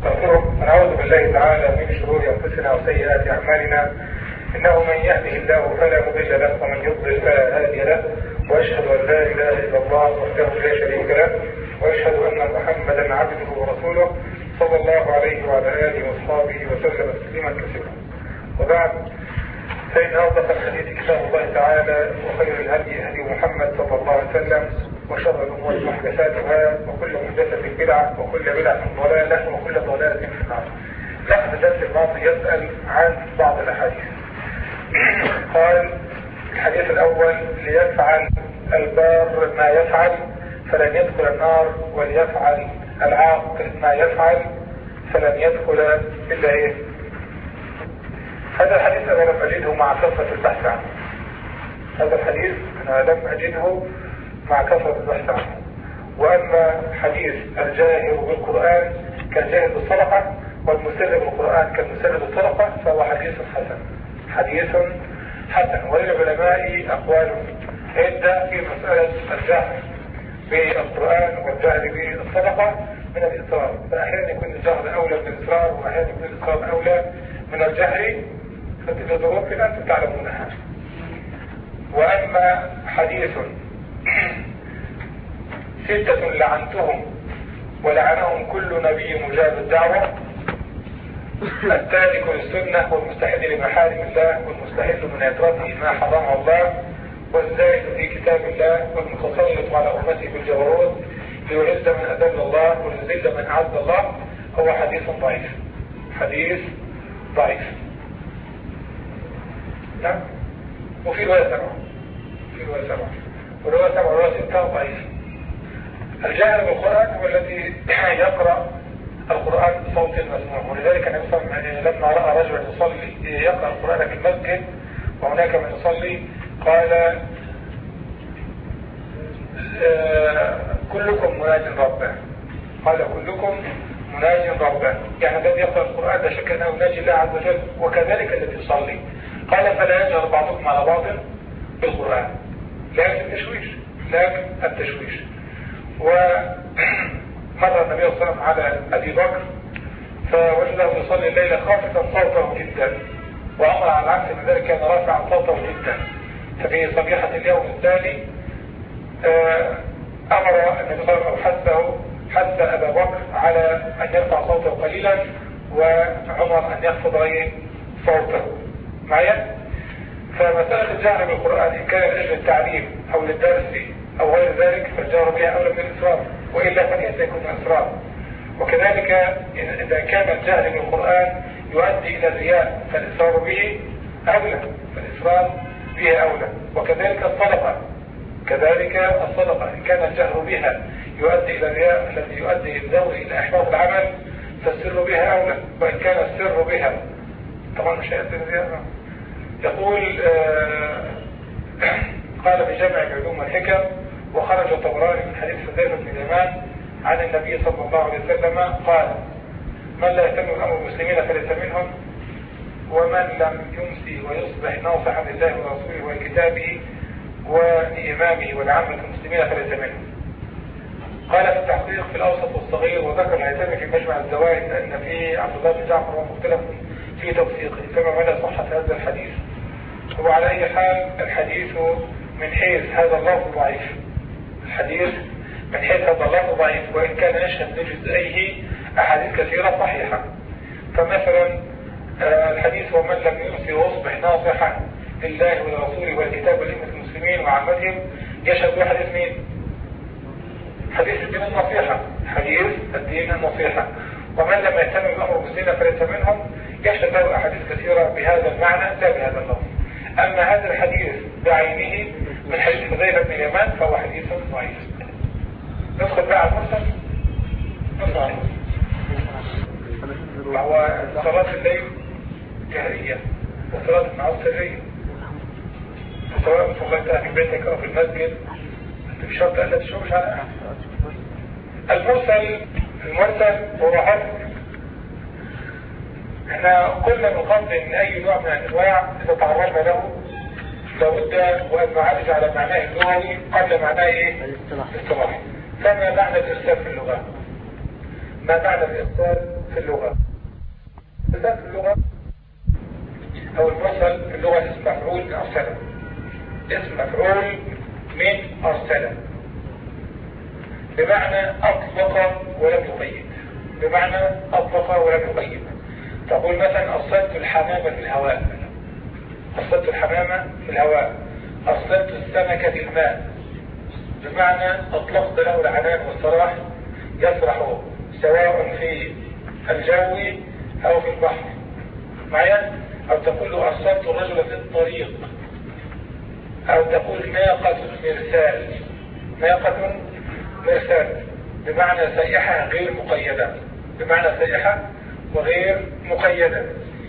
ونعوذ بالله تعالى من شرور انفسنا وسيئات اعمالنا، انه من يهده الله فلا مضل له ومن يضلل فلا هادي له، واشهد ان لا اله الا الله وحده لا شريك له، واشهد ان محمدا عبده ورسوله صلى الله عليه وعلى اله واصحابه وسلم تسليما كثيرا. وبعد، فإن أصدق الحديث كتاب الله تعالى، وخير الهدي هدي محمد صلى الله عليه وسلم، وشر الأمور محدثاتها، وكل محدثة بدعة، وكل بدعة ضلالة، وكل ضلالة في النار. لقد الدرس الماضي يسأل عن بعض الأحاديث. قال الحديث الأول: ليفعل البار ما يفعل فلن يدخل النار، وليفعل العاق ما يفعل فلن يدخل إلا إيه؟ هذا الحديث أنا لم أجده مع كثرة البحث عنه. هذا الحديث أنا لم أجده مع كثرة البحث عنه. وأما حديث الجاهر بالقرآن كالجاهر بالصدقة، والمسر بالقرآن كالمسر بالصدقة، فهو حديث حسن. حديث حسن. وللعلماء أقوال عدة في مسألة الجهر بالقرآن والجهر بالصدقة من الإصرار. فأحيانا يكون الجهر أولى من الإصرار، وأحيانا يكون الإصرار أولى من الجهر، فتلك ظروف أنتم تعلمونها. وأما حديث 6 لعنتهم ولعنهم كل نبي مجاب الدعوة: التارك للسنة، والمستحل لمحارم الله، والمستحل من عترته ما حرمه الله، والزائد في كتاب الله، والمتسلط على أمته بالجبروت ليعز من أذل الله ويذل من أعز الله. هو حديث ضعيف. حديث ضعيف. نعم. وفي رواية 7. ورواية 7 ورواية 6 ضعيف. الجاهر بالقرآن هو الذي يقرأ القرآن بصوت مسموع. ولذلك لما رأى رجلا يصلي يقرأ القرآن في المسجد وهناك من يصلي، قال: كلكم مناج ربه. قال: كلكم مناج ربه، يعني الذي يقرأ القرآن لا شك أنه يناجي الله عز وجل، وكذلك الذي يصلي. قال: فلا يجهر بعضكم على بعض بالقرآن، لكن التشويش. ومر النبي صلى الله عليه وسلم على أبي بكر فوجده يصلي الليلة خافتا صوته جدا، وأمر على العكس من ذلك كان رافعا صوته جدا. ففي صبيحة اليوم الثاني أمر النبي صلى الله عليه وسلم حث أبا بكر على أن يرفع صوته قليلا، وعمر أن يخفض صوته معايا. فمسألة الجهر بالقرآن إن كان لأجل التعليم أو للدرس أو غير ذلك فالجهر بها أولى من الإصرار، وإلا فليس يكون إصرار. وكذلك إذا كان الجهر بالقرآن يؤدي إلى الرياء فالإصرار به أولى. وكذلك الصدقة إن كان الجهر بها يؤدي إلى الرياء الذي يؤدي الدور إلى إحباط العمل فالسر بها أولى. وإن كان السر بها طبعا مش هيأتي الرياء. يقول قال في جامع العلوم والحكم: وخرج الطبراني من حديث حذيفة بن اليمان عن النبي صلى الله عليه وسلم قال: من لا يهتم بأمر المسلمين فليس منهم، ومن لم يمسي ويصبح ناصحا لله ورسوله وكتابه ولإمامه ولعامة المسلمين فليس منهم. قال في التحقيق في الأوسط والصغير، وذكر الهيثمي في مجمع الزوائد أن في عبد الله بن جعفر ومختلف في توثيقه، فما مدى صحة هذا الحديث. وعلى أي حال الحديث من حيث هذا اللفظ ضعيف. وإن كان يشهد لجزئيه أحاديث كثيرة صحيحة. فمثلا الحديث: ومن لم يمسي ويصبح ناصحا لله ولرسوله والكتاب ولأمة المسلمين وعامتهم، يشهد له حديث مين؟ حديث الدين النصيحة. ومن لم يهتم بأمر المسلمين فليس منهم، يشهد له أحاديث كثيرة بهذا المعنى لا بهذا اللفظ. أما هذا الحديث بعينه من حديث حذيفة بن اليمان فهو حديث ضعيف. ندخل بقى على المرسل. وهو صلاة الليل جهرية وصلاة النهار سرية، سواء صليتها في بيتك أو في المسجد أنت بشرط أن لا تشوش على أحد. المرسل هو حدث. احنا قلنا من قبل ان اي نوع من الانواع اذا تعرضنا له لابد وان نعالج على معناه اللغوي قبل معناه ايه؟ الاصطلاحي. فما معنى الارسال في اللغة؟ ما معنى الإرسال في اللغة؟ الإرسال في اللغة أو المرسل في اللغة اسم مفعول من أرسله. اسم مفعول من أرسله بمعنى أطلق ولم يقيد. بمعنى أطلق ولم يقيد. تقول مثلا أرسلت الحمامة في الهواء. أرسلت الحمامة في الهواء. أرسلت السمكة في الماء. بمعنى أطلقت له العنان والسراح يسرح سواء في الجو أو في البحر معايا. أو تقول أرسلت الرجل في الطريق. أو تقول ناقة مرسال. ناقة مرسال بمعنى سائحة غير مقيدة. بمعنى سائحة وغير مقيدة.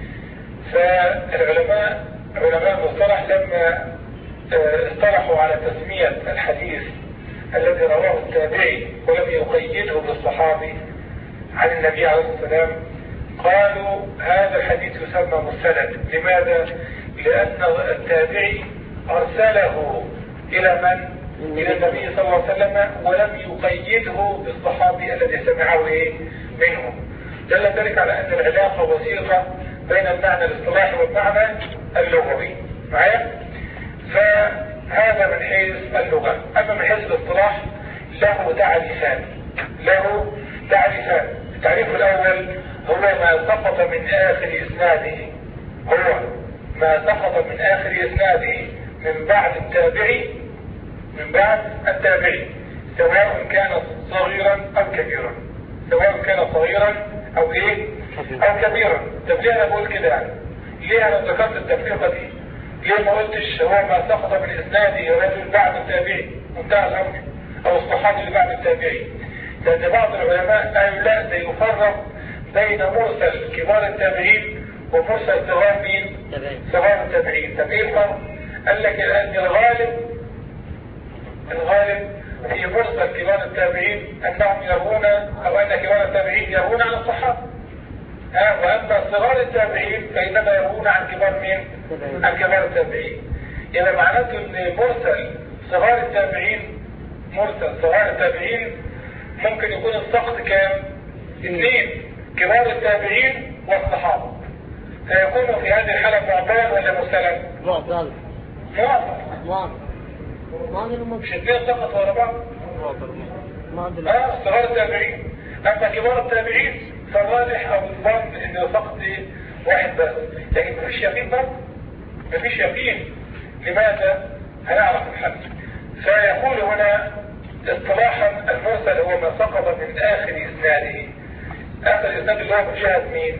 فالعلماء علماء المصطلح لما اصطلحوا على تسمية الحديث الذي رواه التابعي ولم يقيده بالصحابي عن النبي عليه الصلاة والسلام قالوا هذا الحديث يسمى مرسلا. لماذا؟ لأن التابعي أرسله إلى من؟ إلى النبي صلى الله عليه وسلم ولم يقيده بالصحابي الذي سمعه منه. دل ذلك على أن العلاقة وثيقة بين المعنى الاصطلاحي والمعنى اللغوي معايا. فهذا من حيث اللغة. أما من حيث الاصطلاح له تعريفان. له تعريفان. التعريف الأول هو ما سقط من آخر إسناده. هو ما سقط من آخر إسناده من بعد التابعي. من بعد التابعي سواء كان صغيرا أو كبيرا. سواء كان صغيرا أو أو كبيرا. طب ليه أنا بقول كده يعني؟ ليه أنا ذكرت التفريقة دي؟ ليه ما قلتش هو ما سقط من إسناده رجل بعد التابعي منتهى الأمر أو الصحابي اللي بعد التابعي؟ لأن بعض العلماء قالوا لا ده يفرق بين مرسل كبار التابعين ومرسل صغار مين؟ صغار التابعين. طب ايه الفرق؟ قال لك لأن الغالب في مرسل كبار التابعين أنهم يرون أو أن كبار التابعين يرون عن الصحابة. وأما صغار التابعين فإنما يرون عن كبار مين؟ عن كبار التابعين. إذا معناته أن مرسل صغار التابعين ممكن يكون السقط كام؟ 2 كبار التابعين والصحابة. فيكون في هذه الحالة معضلا ولا مرسلا؟ معضل. مش 2 سقط ورا بعض؟ صغار التابعين. أما كبار التابعين فالراجح أو الظن إنه سقط واحد بس. لكن مفيش يقين برضه. مفيش يقين. لماذا؟ هنعرف الحل. فيقول هنا اصطلاحا المرسل هو ما سقط من آخر إسناده. آخر الإسناد اللي هو من جهة مين؟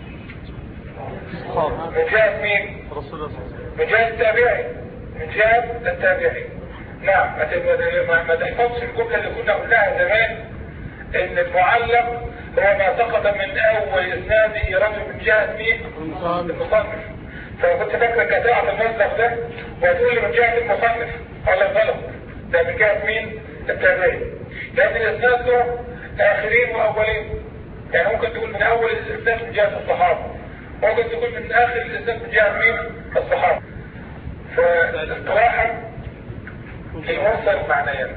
من جهة مين؟ من جهة التابعي. من جهة التابعي. نعم. ما تحفظش الجملة اللي كنا قلناها زمان ان المعلق هو ما سقط من اول اسناده رجل من جهة مين؟ المصنف. فكنت فاكرك هتقع في المصدر ده وهتقول لي من جهة المصنف. قال لك غلط. ده من جهة مين؟ التابعي. لان الاسناد له اخرين واولين. يعني ممكن تقول من اول الاسناد من جهة الصحابة. ممكن تقول من اخر الاسناد من جهة مين؟ الصحابة. فاصطلاحا المرسل معنيان.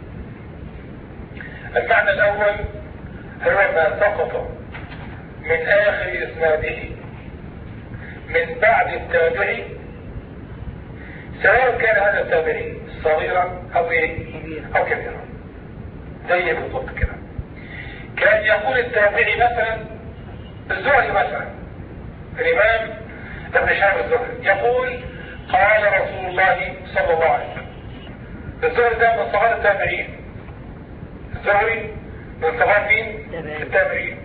المعنى الأول هو ما سقط من آخر إسناده من بعد التابعي سواء كان هذا التابعي صغيرا أو أو كبيرا. زي بالضبط كده. كان يقول التابعي مثلا الزهري مثلا الإمام ابن شهاب الزهري يقول قال رسول الله صلى الله عليه وسلم. الزهري ده من صغار التابعين. الزهري من صغار مين؟ التابعين.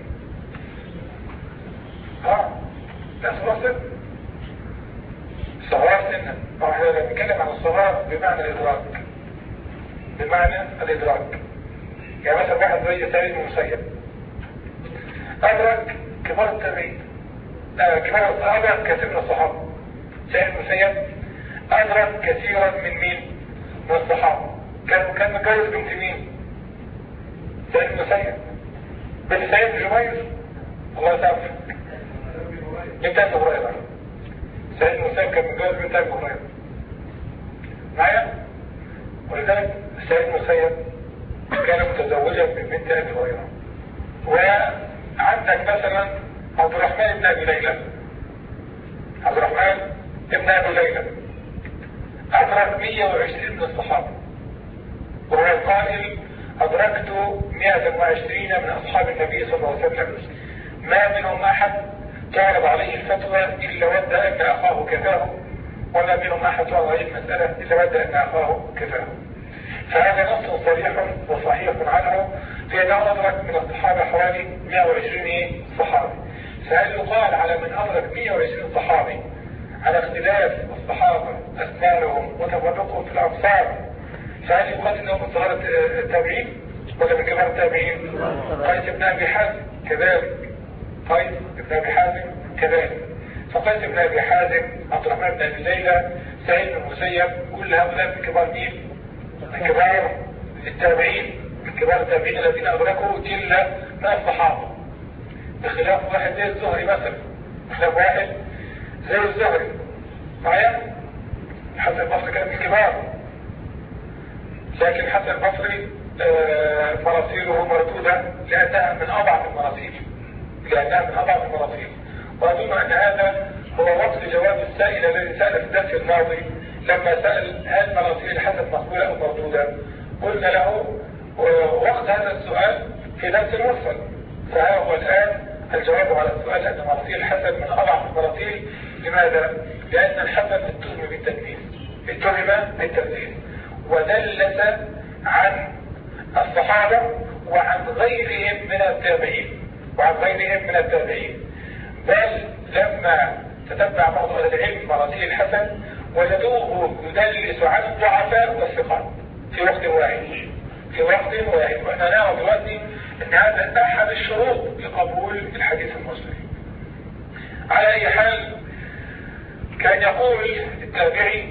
لا صغار سن. صغار سنة. احنا بنتكلم عن الصغار بمعنى الإدراك. بمعنى الإدراك. يعني مثلا واحد زي سعيد بن المسيب أدرك كبار التابعين. كبار الصحابة كثير من الصحابة. سعيد بن المسيب أدرك كثيرا من مين؟ من الصحابة. كان متجوز بنت مين؟ سعيد بن المسيب. بنت سعيد بن جبير. الله يسامحك. بنت أبي هريرة. سعيد بن المسيب كان متجوز بنت أبي هريرة. معايا؟ ولذلك سعيد بن المسيب كان متزوجا من بنت أبي هريرة. وعندك مثلا عبد الرحمن بن ابي ليلى. عبد الرحمن بن ابي ليلى ادرك 120 من الصحابه، وهو القائل ادركت 120 من اصحاب النبي صلى الله عليه وسلم ما منهم احد تعرض عليه الفتوى الا ود ان اخاه كفاه، وما منهم احد تعرض عليه المساله الا ود ان اخاه كفاه. فهذا نص صريح وصحيح عنه في انه ادرك من الصحابه حوالي 120 صحابي. فهل يقال على من ادرك 120 صحابي على اختلاف الصحابه اسنانهم وتفرقهم في الامصار، فهل يقال انهم من صغار التابعين ولا من كبار التابعين؟ قيس بن ابي حازم كذلك، قيس بن ابي حازم كذلك. فقيس بن ابي حازم، عبد الرحمن بن ابي ليلى، سعيد بن المسيب، كل هؤلاء من كبار مين؟ من كبار التابعين، من كبار التابعين الذين ادركوا جله من الصحابه، بخلاف واحد زي الزهري مثلا، بخلاف واحد زي الزهري معايا. حسن البصري كان من الكبار، لكن حسن البصري مراسيله مردودة لأنها من أضعف المراسيل، وأظن أن هذا هو وصف جواب السائل الذي سأل في الدرس الماضي لما سأل هل مراسيل الحسن مقبولة أو مردودة؟ قلنا له وقت هذا السؤال في درس المرسل، فها هو الآن الجواب على السؤال أن مراسيل الحسن من أضعف المراسيل. لماذا؟ لأن الحسن اتهم بالتدليس ودلس عن الصحابة وعن غيرهم من التابعين، بل لما تتبع بعض أهل العلم مراسيل الحسن وجدوه يدلس عن الضعفاء والثقات في وقت واحد، وإحنا نرى دلوقتي أن هذا أحد الشروط لقبول الحديث المسلم. على أي حال، كان يقول التابعي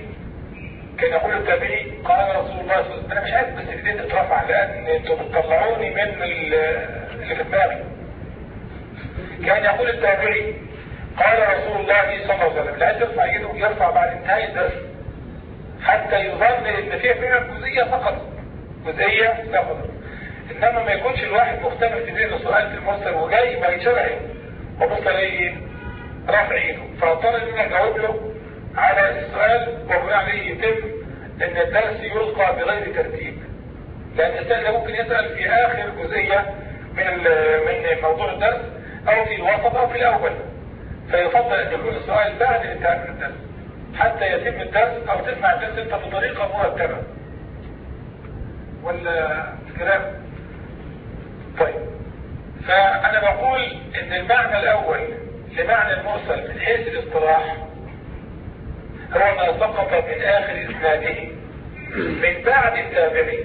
قال رسول الله صلى الله عليه وسلم، انا مش عايز بس ايدين تترفع لان انتوا بتطلعوني من اللي في دماغي. كان يقول التابعي قال رسول الله صلى الله عليه وسلم، لا ترفع ايده يرفع بعد انتهاء الدرس حتى يظن ان فيها فعلا جزئيه سقطت، انما ما يكونش الواحد مختلف في ذهنه سؤال في المرسل وجاي ما يشرحه وبص الاقي رافع ايده، فاضطر ان انا اجاوب له على السؤال وبناء عليه يتم ان الدرس يلقى بغير ترتيب، لان الانسان ممكن يسأل في اخر جزئية من موضوع الدرس او في الوسط او في الاول، فيفضل ان يكون السؤال بعد انتهاء من الدرس حتى يتم الدرس او تسمع الدرس انت بطريقة مرتبة ولا الكلام. طيب، فانا بقول ان المعنى الاول لمعنى المرسل من حيث الاصطلاح هو ما سقط من اخر اسناده من بعد التابعي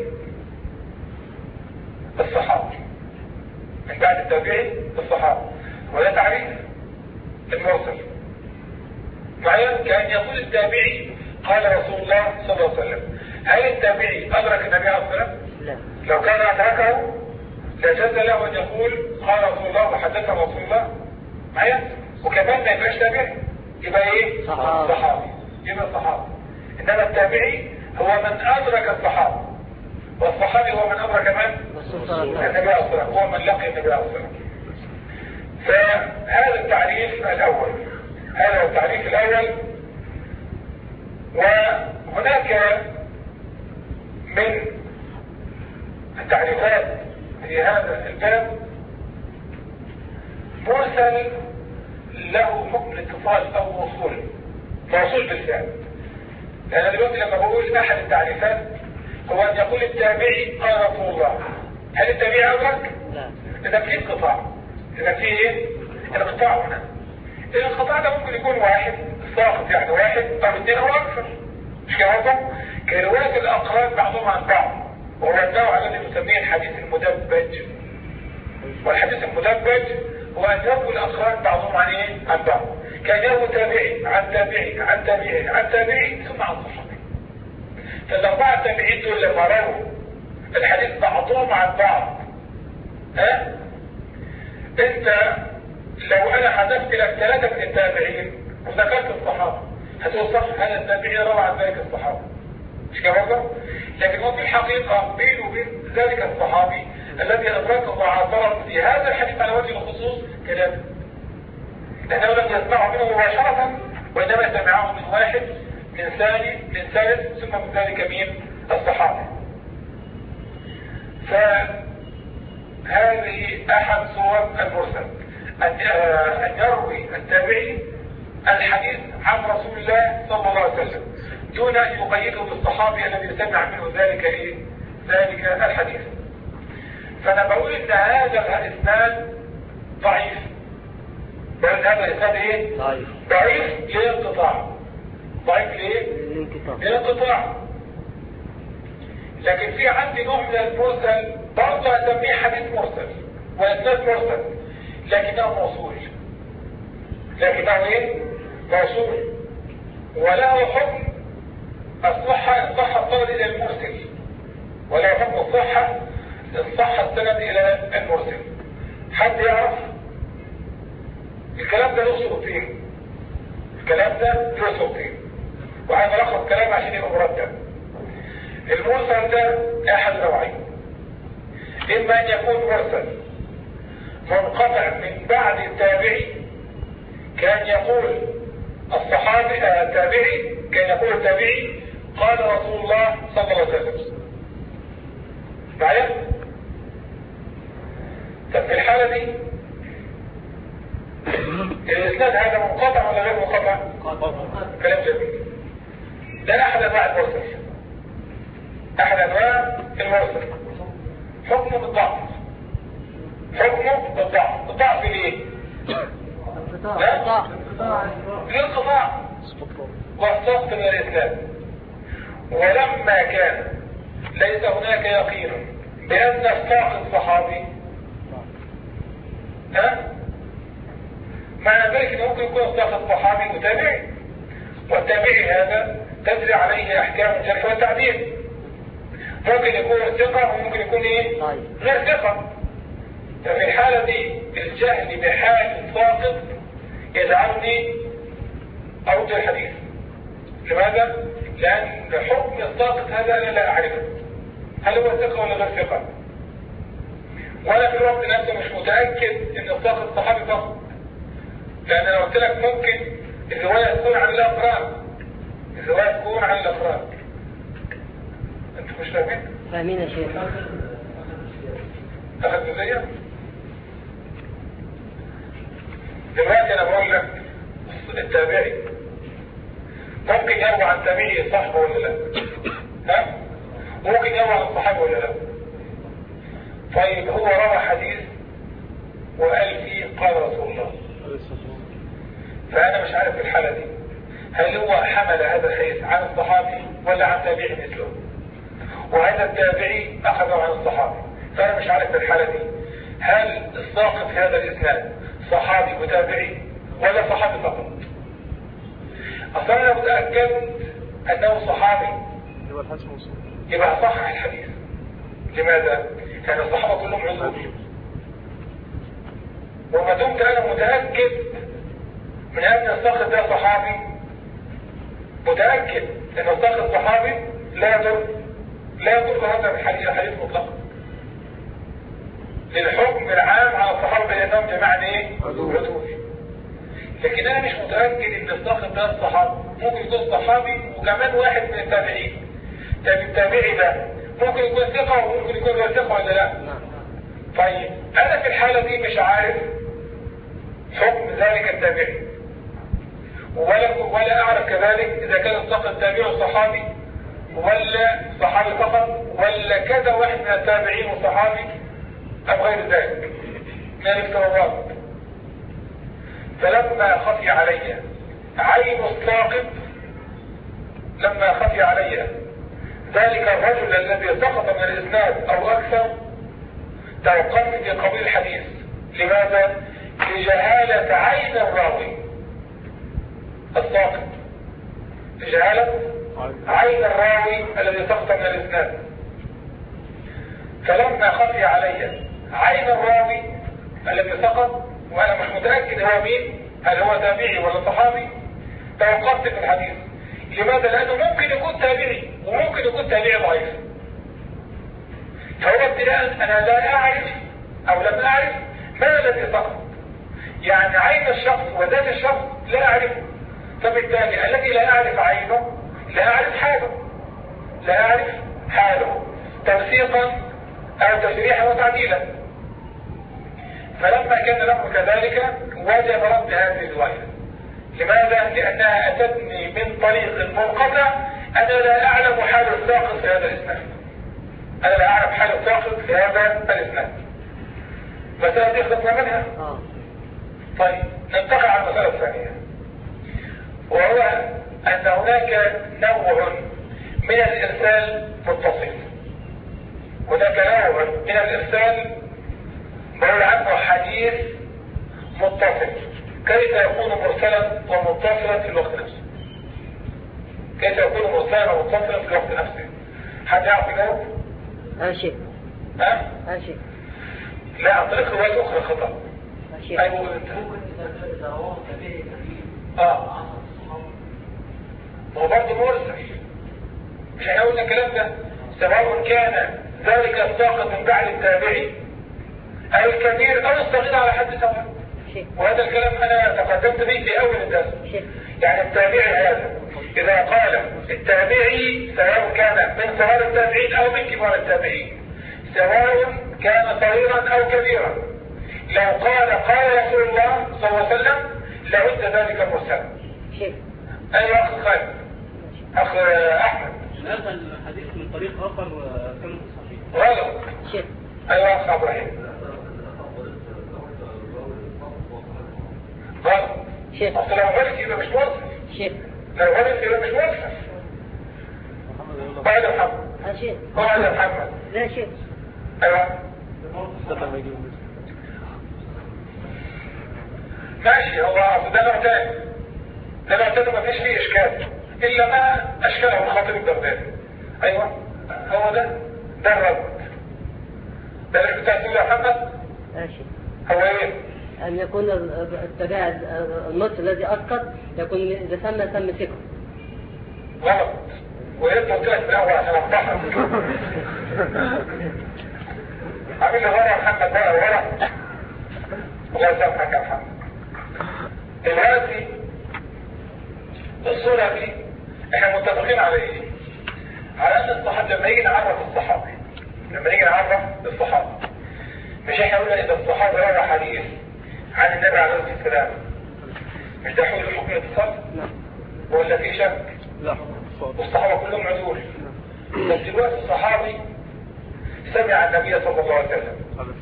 الصحابة، ولا تعريف المرسل. معايا كان يقول التابعي قال رسول الله صلى الله عليه وسلم، هل التابعي ادرك النبي عليه الصلاة والسلام؟ لا. لو كان ادركه لجاز له ان يقول قال رسول الله وحدثه رسول الله. معايا، وكمان ما يبقاش تابعي، يبقى ايه؟ صحابي. يبقى صحابي. انما التابعي هو من ادرك الصحابة، والصحابي هو من ادرك النبي عليه الصلاة والسلام، هو من لقي النبي عليه الصلاة والسلام. فهذا التعريف الاول، وهناك من التعريفات في هذا الباب مرسل له حكم اتصال او موصول بالفعل. لأن دلوقتي لما بقول أحد التعريفات هو أن يقول التابعي قال رسول الله، هل التابعي أدرك؟ لا. إذا في انقطاع، انقطاع هنا. الانقطاع ده ممكن يكون واحد ساقط، يعني واحد أو اثنين أو أكثر، مش كده؟ كرواية الأقران بعضهم عن بعض، وهو النوع الذي نسميه الحديث المدبج. والحديث المدبج هو أن يروي الأقران بعضهم عن بعض، كان يروي تابعي عن تابعي عن تابعي عن تابعي ثم عن صحابي. فالأربعة التابعين دول لما رووا الحديث بعضهم عن بعض، انت لو انا حذفت لك 3 من التابعين وذكرت الصحابة هتقول صح، هذا التابعين روى عن ذلك الصحابة، مش كده برضه؟ لكن هو في الحقيقة بينه وبين ذلك الصحابي الذي أدركه وعاصره في هذا الحديث على وجه الخصوص كلامه، لأنه لم يسمعه منه مباشرة، وإنما سمعه من واحد من ثالث ثم من ذلك مين؟ الصحابة. فهذه أحد صور المرسل، أن يروي التابعي الحديث عن رسول الله صلى الله عليه وسلم دون أن يقيده بالصحابي الذي سمع منه ذلك الحديث. فأنا بقول إن هذا الإسناد ضعيف. بقول هذا الإسناد ضعيف للانقطاع. ضعيف ليه؟ للانقطاع. لكن في عندي نوع من المرسل برضه أسميه حديث مرسل وإسناد مرسل، لكنه موصول. موصول وله حكم الصحة السند إلى المرسل، وله حكم الصحة السند إلى المرسل. حد يعرف؟ الكلام ده له صورتين. وعايز ألخص كلام عشان يبقى مرتب. المرسل ده أحد نوعين، إما أن يكون مرسل منقطع من بعد التابعي، كان يقول التابعي قال رسول الله صلى الله عليه وسلم. معايا؟ طب في الحالة دي الإسناد هذا منقطع ولا غير منقطع؟ كلام جميل. ده أحد أنواع المرسل. حكمه بالضعف. الضعف ليه؟ للانقطاع والسقط من الإسلام. ولما كان ليس هناك يقين بأن الساقط صحابي، معنى ذلك أنه ممكن يكون الساقط صحابي متابعي، والتابعي هذا تجري عليه أحكام الجرح والتعديل. ممكن يكون ثقة وممكن يكون غير ثقة. ففي الحالة دي الجهل بحال ساقط يجعلني أرد الحديث. لماذا؟ لأن حكم الساقط هذا أنا لا أعرفه، هل هو ثقة ولا غير ثقة؟ وأنا في الوقت نفسه مش متأكد إن الساقط صحابي فقط، لأن أنا قلت لك ممكن الرواية تكون عن الأفراد. أنتم مش فاهمين يا شيخ؟ أخذت زيها؟ دلوقتي أنا بقول لك التابعي ممكن يروي عن تابعي صحبه ولا لا؟ ممكن يروي عن صحابه ولا لا؟ طيب هو روى حديث وقال فيه قال رسول الله، فأنا مش عارف في الحالة دي هل هو حمل هذا الحديث عن الصحابي ولا عن تابعي مثله، وهذا التابعي أخذه عن الصحابي. فأنا مش عارف في الحالة دي هل الساقط في هذا الإسناد صحابي وتابعي ولا صحابي فقط. أصلا أنا متأكد أنه صحابي يبقى صحح الحديث. لماذا؟ لأن الصحابة كلهم عذور، وما دمت أنا متأكد من أن الساقط ده صحابي، متأكد أن الساقط صحابي، لا يضر هذا الحديث مطلقا للحكم العام على الصحابة لأنهم جماعة عذور. لكن أنا مش متأكد أن الساقط ده الصحابي، ممكن يكون صحابي وكمان واحد من التابعين. طيب التابعي ده ممكن يكون ثقة وممكن يكون غير ثقة ولا لا؟ طيب أنا في الحالة دي مش عارف حكم ذلك التابعي، ولا أعرف كذلك إذا كان الساقط تابعي صحابي ولا صحابي فقط ولا كذا واحد من التابعين وصحابي أو غير ذلك من الافتراضات. فلما خفي علي عين الساقط، لما خفي علي ذلك الرجل الذي سقط من الإسناد أو أكثر، توقفت في قبيل الحديث. لماذا؟ لجهالة عين الراوي الساقط، لجهالة عين الراوي الذي سقط من الإسناد. فلما خفي علي عين الراوي الذي سقط وأنا مش متأكد هو مين، هل هو تابعي ولا صحابي، توقفت في الحديث. لماذا؟ لأنه ممكن يكون تابعي وممكن يكون تابعي ضعيف. فهو ابتداء أنا لا أعرف أو لم أعرف ما الذي سقط، يعني عين الشخص وذات الشخص لا أعرفه، فبالتالي الذي لا أعرف عينه لا أعرف حاله، لا أعرف حاله توثيقا أو تشريحا وتعديلا. فلما كان الأمر كذلك وجب رد هذه الرواية. لماذا؟ لأنها أتتني من طريق منقطع، أنا لا أعلم حال الساقط في هذا الإسناد، أنا لا أعرف حال الساقط في هذا الإسناد. مسألة دي خلصنا منها. طيب ننتقل على المسألة الثانية، وهو أن هناك نوع من الإرسال متصل، هناك نوع من الإرسال بقول عنه حديث متصل. كيف يكون مرسلا ومتصلا في الوقت نفسه؟ كيف يكون مرسلا ومتصلا في الوقت نفسه؟ حد يعرف يجاوب؟ ماشي. ها؟ ماشي. لا عن طريق رواية أخرى خطأ. ماشي. أيوه أنت. هو برضه مرسل. مش احنا قلنا الكلام ده؟ سواء كان ذلك الساقط من بعد التابعي أو الكبير أو الصغير على حد سواء. وهذا الكلام أنا تقدمت به في أول الدرس. يعني التابعي هذا إذا قال التابعي سواء كان من صغار التابعين أو من كبار التابعين، سواء كان صغيرا أو كبيرا، لو قال رسول الله صلى الله عليه وسلم لعد ذلك مرسلا. أيوة أخ خالد، أخ أحمد، هذا الحديث من طريق آخر كان صحيح. غلط. أيوة أخ إبراهيم، غلط. أصل لو غلط يبقى مش مرسل. لو غلط يبقى مش مرسل. بعد محمد. بعد محمد. لا شيء. أيوة. ماشي، هو أصل ده نوع تاني. ده نوع تاني مفيش فيه إشكال إلا ما أشكاله الخاطب الدرداني. أيوة هو ده الرد. ده اللي بتاع سيدي محمد. ماشي. هو إيه؟ أن يكون التباع النص الذي أسقط يكون إذا سمى ثقة. غلط. ويبقى قلت لك في الأول عشان أفتحها. عامل لي غلط محمد بقى غلط. الله يسامحك يا محمد. دلوقتي الصورة دي احنا متفقين على ايه؟ على ان الصحابة لما يجي نعرف الصحابة، مش احنا قلنا اذا الصحابة روى حديث عن النبي عليه الصلاة والسلام مش ده حول حكم الاتصال؟ ولا في شك؟ لا. والصحابة كلهم عدول. بس دلوقتي الصحابي سمع النبي صلى الله عليه وسلم،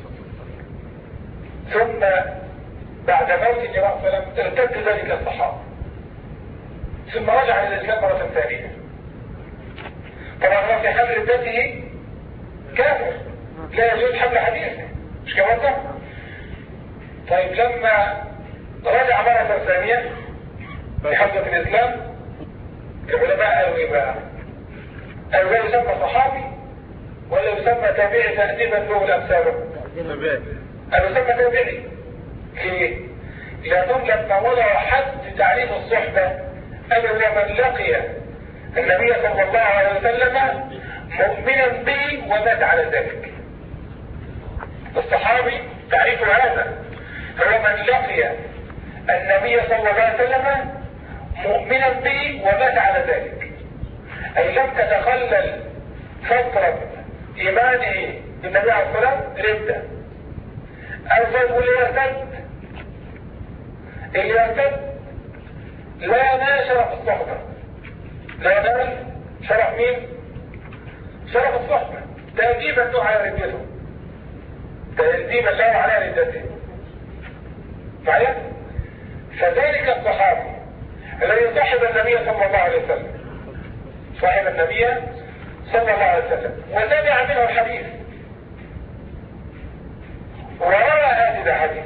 ثم بعد موت النبي صلى الله عليه وسلم ارتد ذلك الصحابة، ثم رجع الى الاسلام مرة ثانية. طبعا هو في حمل ردته كافر، لا يجوز حمل حديثه، مش كده؟ طيب لما رجع مرة ثانية لحملة الاسلام العلماء قالوا ايه بقى؟ قالوا لا يسمى صحابي ولا يسمى تابعي تأديبا له الامثال؟ قالوا يسمى تابعي. ليه؟ لأنهم لما وضعوا حد تعريف الصحبة قالوا من لقي النبي صلى الله عليه وسلم مؤمنا به ومات على ذلك. الصحابي تعريفه هذا، هو من لقي النبي صلى الله عليه وسلم مؤمنا به ومات على ذلك، أي لم تتخلل فترة إيمانه بالنبي عليه الصلاة والسلام ردة. أو زي ما اللي يرتد لا نال شرف الصحبة، لا نال شرف مين؟ شرف الصحبة، تأديبا له على ردته، تأديبا له على ردته. معايا؟ فذلك الصحابي الذي صاحب النبي صلى الله عليه وسلم، صاحب النبي صلى الله عليه وسلم وسمع منه الحديث وروى هذا الحديث،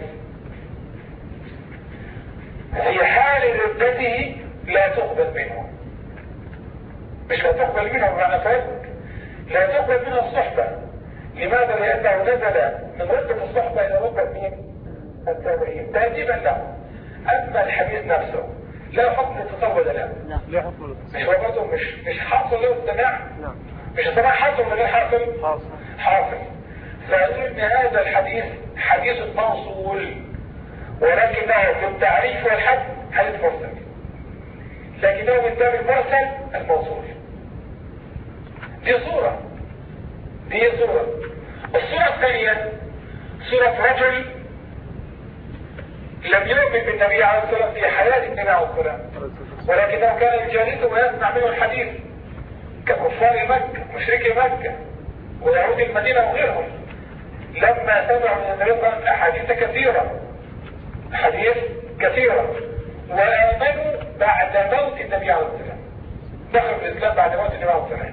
في حال ردته لا تقبل منه، مش لا تقبل منه بمعنى فرق، لا تقبل منه الصحبة. لماذا؟ لأنه نزل من رتبة الصحبة إلى رتبة مين؟ التابعين تأديبا له. أما الحديث نفسه لا حكم الاتصال ولا لا؟ لا حكم مش هو برضه مش حاصل له السماع؟ مش السماع حاصل ولا غير حاصل؟ حاصل. فيقول ان هذا الحديث حديث موصول، ولكنه في التعريف والحد حديث مرسل، لكنه من باب المرسل الموصول. دي صورة. الصورة الثانية صورة رجل لم يؤمن بالنبي عليه الصلاة والسلام في حياة النبي عليه الصلاة والسلام، ولكنه كان يجالسه ويسمع منه الحديث ككفار مكة، مشركي مكة ويهود المدينة وغيرهم، لما سمعوا من النبي صلى الله عليه وسلم أحاديث كثيرة وآمنوا بعد موت النبي عليه الصلاة والسلام، دخلوا في الإسلام بعد موت النبي عليه الصلاة والسلام.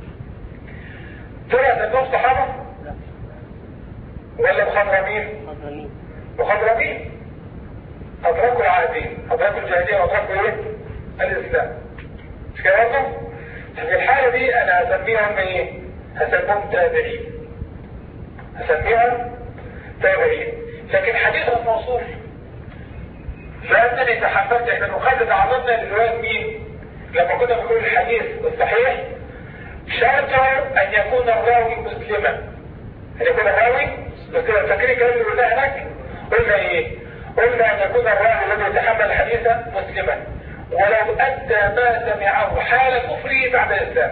طلع أنهم صحابة ولا مخضرمين؟ أدركوا العادين، أدركوا الجاهلية وأدركوا إيه؟ الإسلام. مش كده برضه؟ في الحالة دي أنا هسميهم إيه؟ هسميهم تابعين. لكن حديث الموصول لأنني تحملت، إحنا المخالفة تعرضنا لرواية مين؟ لما كنا بنقول الحديث الصحيح شرط أن يكون الراوي مسلما. فاكرين كلام اللي قلناه هناك؟ قلنا إيه؟ قلنا أن يكون الراوي الذي يتحمل الحديث مسلما ولو أدى ما سمعه حال كفره بعد الإسلام.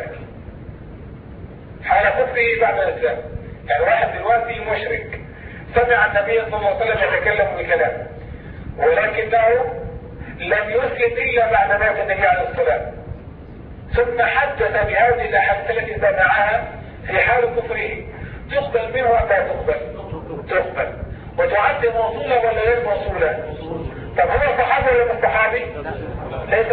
يعني واحد دلوقتي مشرك سمع النبي صلى الله عليه وسلم يتكلم بكلام، ولكنه لم يسلم إلا بعد موت النبي عليه الصلاة، ثم حدث بهذه الأحاديث التي سمعها في حال كفره، تقبل منه أم لا تقبل؟ وتعد موصولة ولا غير موصولة؟ طب هو صحابي ولا مش صحابي؟ ليس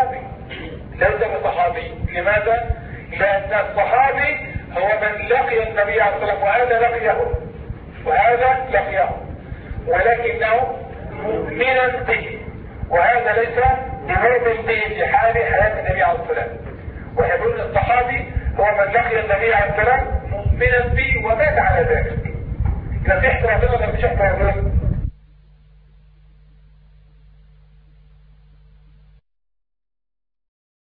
بصحابي. لماذا؟ لأن الصحابي هو من لقي النبي عليه الصلاة والسلام وهذا لقيه ولكنه مؤمنا به، وهذا ليس بمؤمن به في حال حياة النبي عليه الصلاة والسلام. ويقول الصحابي هو من لقي النبي عليه الصلاة والسلام مؤمنا به ومات على ذلك. إذا في احترام ولا مش احترام؟